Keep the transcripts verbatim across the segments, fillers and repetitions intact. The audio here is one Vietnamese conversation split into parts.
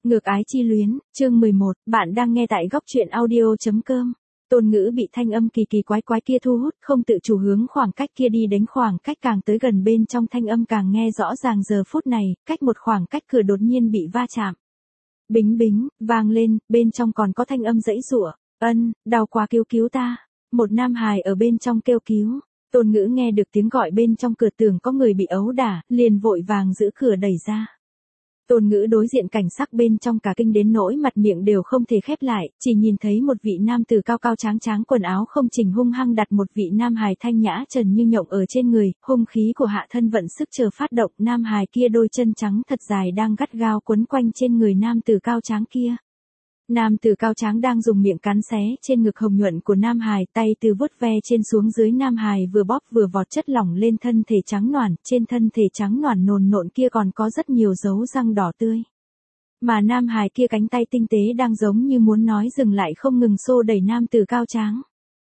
Ngược ái chi luyến, chương mười một, bạn đang nghe tại góc truyện audio.com. Tôn Ngữ bị thanh âm kỳ kỳ quái quái kia thu hút, không tự chủ hướng khoảng cách kia đi đến, khoảng cách càng tới gần bên trong thanh âm càng nghe rõ ràng. Giờ phút này, cách một khoảng cách cửa đột nhiên bị va chạm. Bính bính, vang lên, bên trong còn có thanh âm giãy giụa, ân, đau quá cứu cứu ta. Một nam hài ở bên trong kêu cứu. Tôn Ngữ nghe được tiếng gọi bên trong cửa, tưởng có người bị ấu đả, liền vội vàng giữ cửa đẩy ra. Tôn Ngữ đối diện cảnh sắc bên trong cả kinh đến nỗi mặt miệng đều không thể khép lại, chỉ nhìn thấy một vị nam tử cao cao tráng tráng, quần áo không chỉnh, hung hăng đặt một vị nam hài thanh nhã trần như nhộng ở trên người, hung khí của hạ thân vận sức chờ phát động. Nam hài kia đôi chân trắng thật dài đang gắt gao quấn quanh trên người nam tử cao tráng kia. Nam tử cao tráng đang dùng miệng cắn xé trên ngực hồng nhuận của nam hài, tay từ vuốt ve trên xuống dưới nam hài vừa bóp vừa vọt chất lỏng lên thân thể trắng noản, trên thân thể trắng noản nồn nộn kia còn có rất nhiều dấu răng đỏ tươi. Mà nam hài kia cánh tay tinh tế đang giống như muốn nói dừng lại không ngừng xô đẩy nam tử cao tráng.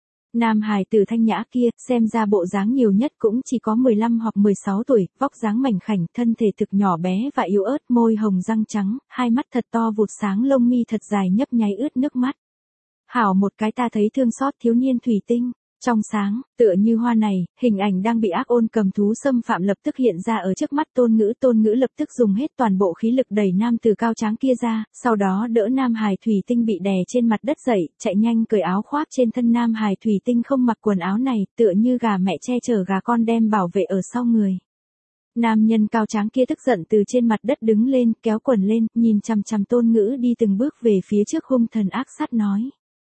Nam hài tử thanh nhã kia, xem ra bộ dáng nhiều nhất cũng chỉ có mười lăm hoặc mười sáu tuổi, vóc dáng mảnh khảnh, thân thể thực nhỏ bé và yếu ớt, môi hồng răng trắng, hai mắt thật to vụt sáng, lông mi thật dài nhấp nháy ướt nước mắt. Hảo một cái ta thấy thương xót thiếu niên thủy tinh, trong sáng, tựa như hoa này, hình ảnh đang bị ác ôn cầm thú xâm phạm lập tức hiện ra ở trước mắt Tôn Ngữ. Tôn Ngữ lập tức dùng hết toàn bộ khí lực đẩy nam tử cao tráng kia ra, sau đó đỡ nam hài thủy tinh bị đè trên mặt đất dậy, chạy nhanh cởi áo khoác trên thân nam hài thủy tinh. Không mặc quần áo này, tựa như gà mẹ che chở gà con đem bảo vệ ở sau người. Nam nhân cao tráng kia tức giận từ trên mặt đất đứng lên, kéo quần lên, nhìn chằm chằm Tôn Ngữ đi từng bước về phía trước, hung thần ác sát nói: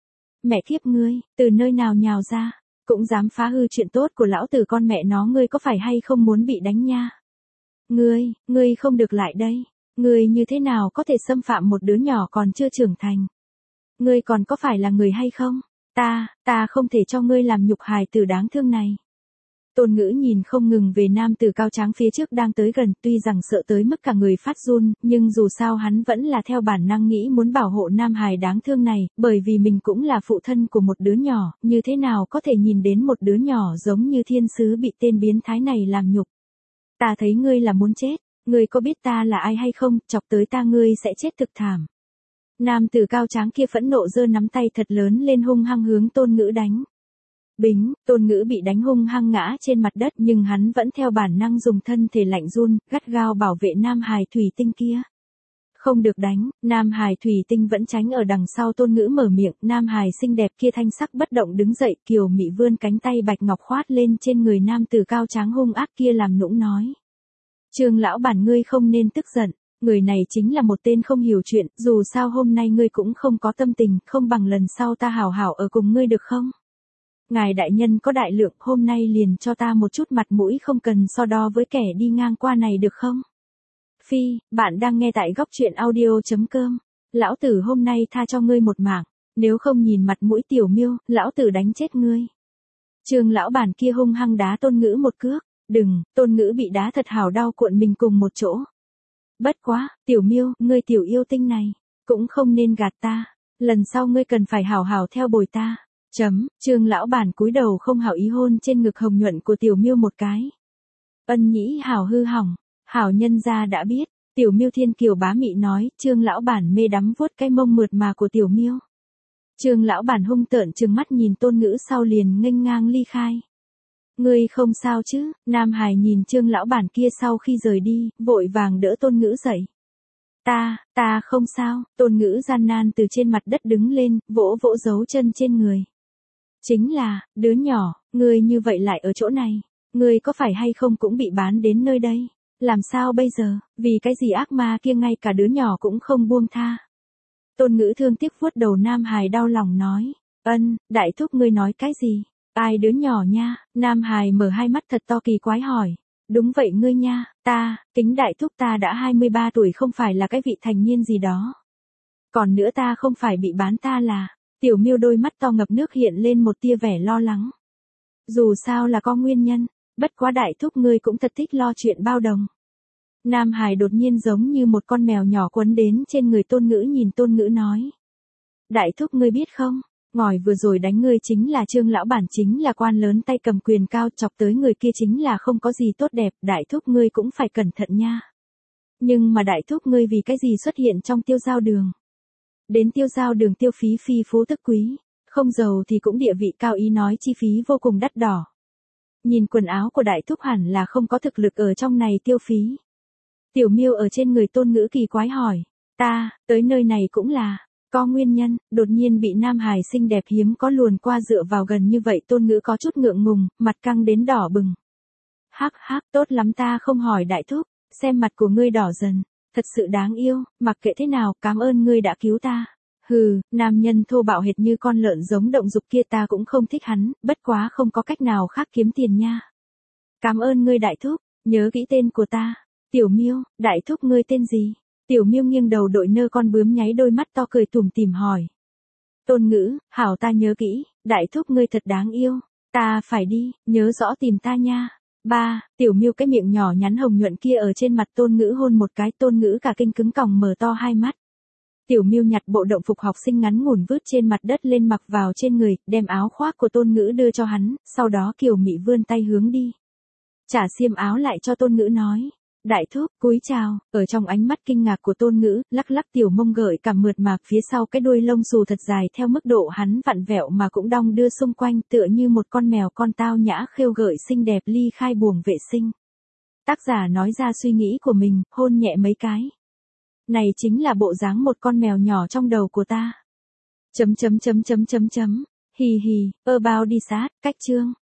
Mẹ kiếp ngươi, từ nơi nào nhào ra, cũng dám phá hư chuyện tốt của lão tử, con mẹ nó ngươi có phải hay không muốn bị đánh nha? Ngươi, ngươi không được lại đây, ngươi như thế nào có thể xâm phạm một đứa nhỏ còn chưa trưởng thành? Ngươi còn có phải là người hay không? Ta, ta không thể cho ngươi làm nhục hài tử đáng thương này. Tôn Ngữ nhìn không ngừng về nam tử cao tráng phía trước đang tới gần, tuy rằng sợ tới mức cả người phát run, nhưng dù sao hắn vẫn là theo bản năng nghĩ muốn bảo hộ nam hài đáng thương này, bởi vì mình cũng là phụ thân của một đứa nhỏ, như thế nào có thể nhìn đến một đứa nhỏ giống như thiên sứ bị tên biến thái này làm nhục. Ta thấy ngươi là muốn chết, ngươi có biết ta là ai hay không, chọc tới ta ngươi sẽ chết thực thảm. Nam tử cao tráng kia phẫn nộ giơ nắm tay thật lớn lên, hung hăng hướng Tôn Ngữ đánh. Bính, Tôn Ngữ bị đánh hung hăng ngã trên mặt đất, nhưng hắn vẫn theo bản năng dùng thân thể lạnh run, gắt gao bảo vệ nam hài thủy tinh kia. Không được đánh, nam hài thủy tinh vẫn tránh ở đằng sau. Tôn Ngữ mở miệng, nam hài xinh đẹp kia thanh sắc bất động đứng dậy, kiều mị vươn cánh tay bạch ngọc khoát lên trên người nam tử cao tráng hung ác kia làm nũng nói: Trương lão bản, ngươi không nên tức giận, người này chính là một tên không hiểu chuyện, dù sao hôm nay ngươi cũng không có tâm tình, không bằng lần sau ta hảo hảo ở cùng ngươi được không? Ngài đại nhân có đại lượng, hôm nay liền cho ta một chút mặt mũi, không cần so đo với kẻ đi ngang qua này được không? Phi, bạn đang nghe tại góc truyện audio.com. Lão tử hôm nay tha cho ngươi một mạng, nếu không nhìn mặt mũi tiểu miêu, lão tử đánh chết ngươi. Trương lão bản kia hung hăng đá Tôn Ngữ một cước. Đừng, Tôn Ngữ bị đá thật hào đau, cuộn mình cùng một chỗ. Bất quá, tiểu miêu, ngươi tiểu yêu tinh này, cũng không nên gạt ta, lần sau ngươi cần phải hảo hảo theo bồi ta. Chấm, Trương lão bản cúi đầu không hảo ý hôn trên ngực hồng nhuận của tiểu miêu một cái. Ân nhĩ hảo hư hỏng, hảo nhân gia đã biết. Tiểu miêu thiên kiều bá mị nói. Trương lão bản mê đắm vuốt cái mông mượt mà của tiểu miêu. Trương lão bản hung tợn trừng mắt nhìn Tôn Ngữ, sau liền nghênh ngang ly khai. Ngươi không sao chứ? Nam hài nhìn Trương lão bản kia sau khi rời đi, vội vàng đỡ Tôn Ngữ dậy. Ta, ta không sao. Tôn Ngữ gian nan từ trên mặt đất đứng lên, vỗ vỗ dấu chân trên người. Chính là, đứa nhỏ, ngươi như vậy lại ở chỗ này, ngươi có phải hay không cũng bị bán đến nơi đây? Làm sao bây giờ, vì cái gì ác ma kia ngay cả đứa nhỏ cũng không buông tha? Tôn Ngữ thương tiếc vuốt đầu nam hài đau lòng nói. Ân, đại thúc ngươi nói cái gì? Ai đứa nhỏ nha? Nam hài mở hai mắt thật to kỳ quái hỏi. Đúng vậy ngươi nha, ta, Kính đại thúc, ta đã hai mươi ba tuổi, không phải là cái vị thành niên gì đó. Còn nữa ta không phải bị bán, ta là... Tiểu miêu đôi mắt to ngập nước hiện lên một tia vẻ lo lắng. Dù sao là có nguyên nhân, bất quá đại thúc ngươi cũng thật thích lo chuyện bao đồng. Nam hài đột nhiên giống như một con mèo nhỏ quấn đến trên người Tôn Ngữ, nhìn Tôn Ngữ nói. Đại thúc ngươi biết không, ngòi vừa rồi đánh ngươi chính là Trương lão bản, chính là quan lớn tay cầm quyền cao, chọc tới người kia chính là không có gì tốt đẹp, đại thúc ngươi cũng phải cẩn thận nha. Nhưng mà đại thúc ngươi vì cái gì xuất hiện trong tiêu giao đường? Đến tiêu giao đường tiêu phí phi phú tức quý, không giàu thì cũng địa vị cao, ý nói chi phí vô cùng đắt đỏ. Nhìn quần áo của đại thúc hẳn là không có thực lực ở trong này tiêu phí. Tiểu Miêu ở trên người Tôn Ngữ kỳ quái hỏi, ta, tới nơi này cũng là, có nguyên nhân, đột nhiên bị nam hài xinh đẹp hiếm có luồn qua dựa vào gần như vậy. Tôn Ngữ có chút ngượng ngùng, mặt căng đến đỏ bừng. Hắc hắc, tốt lắm, ta không hỏi đại thúc, xem mặt của ngươi đỏ dần, thật sự đáng yêu, mặc kệ thế nào, cảm ơn ngươi đã cứu ta. Hừ, nam nhân thô bạo hệt như con lợn giống động dục kia ta cũng không thích hắn, bất quá không có cách nào khác kiếm tiền nha. Cảm ơn ngươi đại thúc, nhớ kỹ tên của ta. Tiểu Miêu, đại thúc ngươi tên gì? Tiểu Miêu nghiêng đầu đội nơ con bướm nháy đôi mắt to cười tủm tỉm hỏi. Tôn Ngữ, hảo ta nhớ kỹ, đại thúc ngươi thật đáng yêu, ta phải đi, nhớ rõ tìm ta nha. Ba, Tiểu Miêu cái miệng nhỏ nhắn hồng nhuận kia ở trên mặt Tôn Ngữ hôn một cái. Tôn Ngữ cả kinh cứng còng mở to hai mắt. Tiểu Miêu nhặt bộ động phục học sinh ngắn ngủn vứt trên mặt đất lên mặc vào trên người, đem áo khoác của Tôn Ngữ đưa cho hắn, sau đó kiều mị vươn tay hướng đi. Trả xiêm áo lại cho Tôn Ngữ nói, đại thúc, cúi chào. Ở trong ánh mắt kinh ngạc của Tôn Ngữ, lắc lắc tiểu mông gợi cảm mượt mà, phía sau cái đuôi lông xù thật dài theo mức độ hắn vặn vẹo mà cũng đong đưa xung quanh, tựa như một con mèo con tao nhã khêu gợi xinh đẹp ly khai buồng vệ sinh. Tác giả nói ra suy nghĩ của mình, hôn nhẹ mấy cái. Này chính là bộ dáng một con mèo nhỏ trong đầu của ta. Chấm chấm chấm chấm chấm chấm. Hì hì, about đi sát, cách chương.